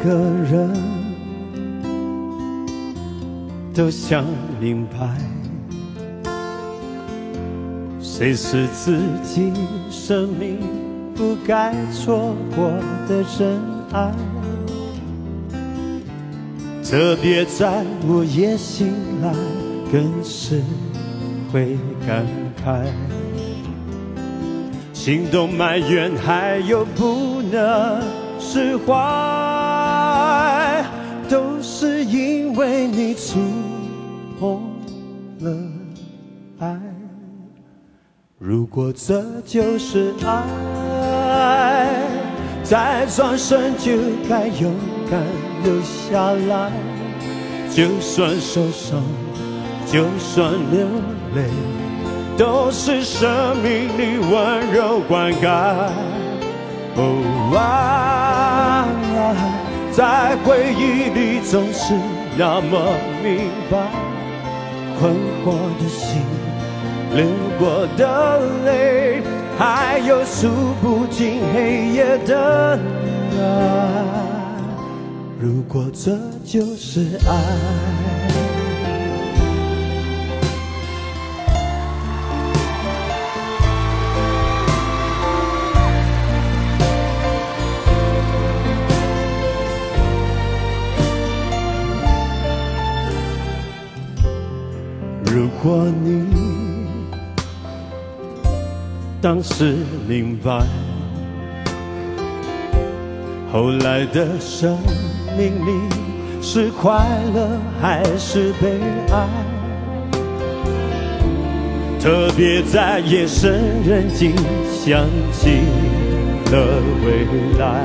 个人都想明白，谁是自己生命不该错过的真爱。特别在午夜醒来，更是会感慨，心动埋怨还有不能释怀，都是因为你触碰了爱。如果这就是爱，再转身就该勇敢留下来，就算受伤，就算流泪，都是生命里温柔灌溉。哦啊，在回忆里总是那么明白，困惑的心，流过的泪，还有数不尽黑夜的爱。如果这就是爱，如果你当时明白，后来的生命里是快乐还是悲哀，特别在夜深人静想起了未来，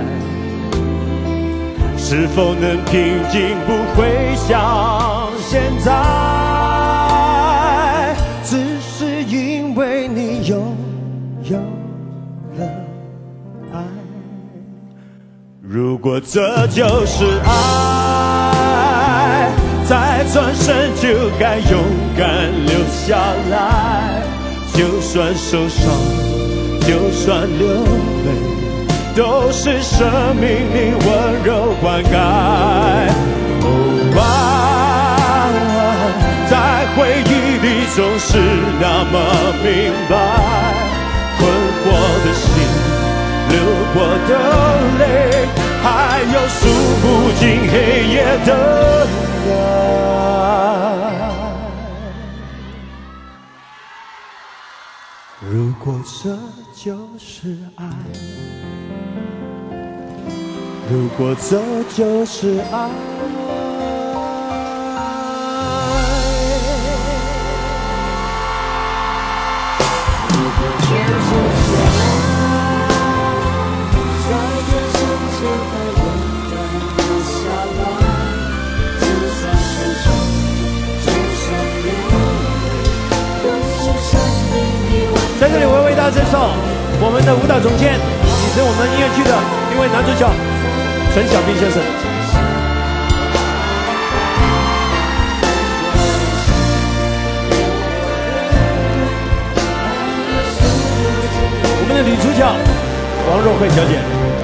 是否能平静不会像现在，只是因为你拥有了爱。如果这就是爱，再转身就该勇敢留下来，就算受伤，就算流泪，都是生命里温柔灌溉。哦啊，在回忆里总是那么明白，困惑的心，流过的泪，还有数不尽黑夜的爱。如果这就是爱，如果这就是爱，如果这就是爱，在这世界还勇敢留下来，就算受伤，就算流泪，都是生命里在这里我为大家介绍我们的舞蹈总监，也是我们音乐剧的一位男主角陈小斌先生。我们的女主角王若慧小姐。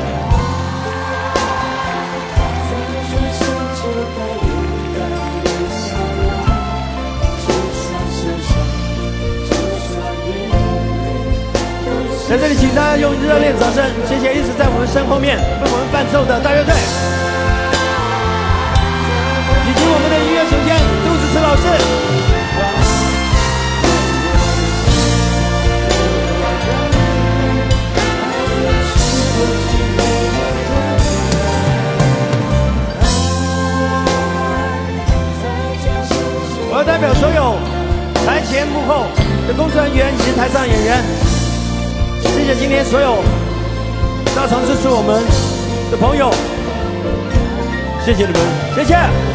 在这里请大家用热烈掌声谢谢一直在我们身后面为我们伴奏的大乐队，以及我们的音乐总监杜子慈老师。我要代表所有台前幕后的工作人员以及台上演员，谢谢今天所有到场支持我们的朋友，谢谢你们，谢谢。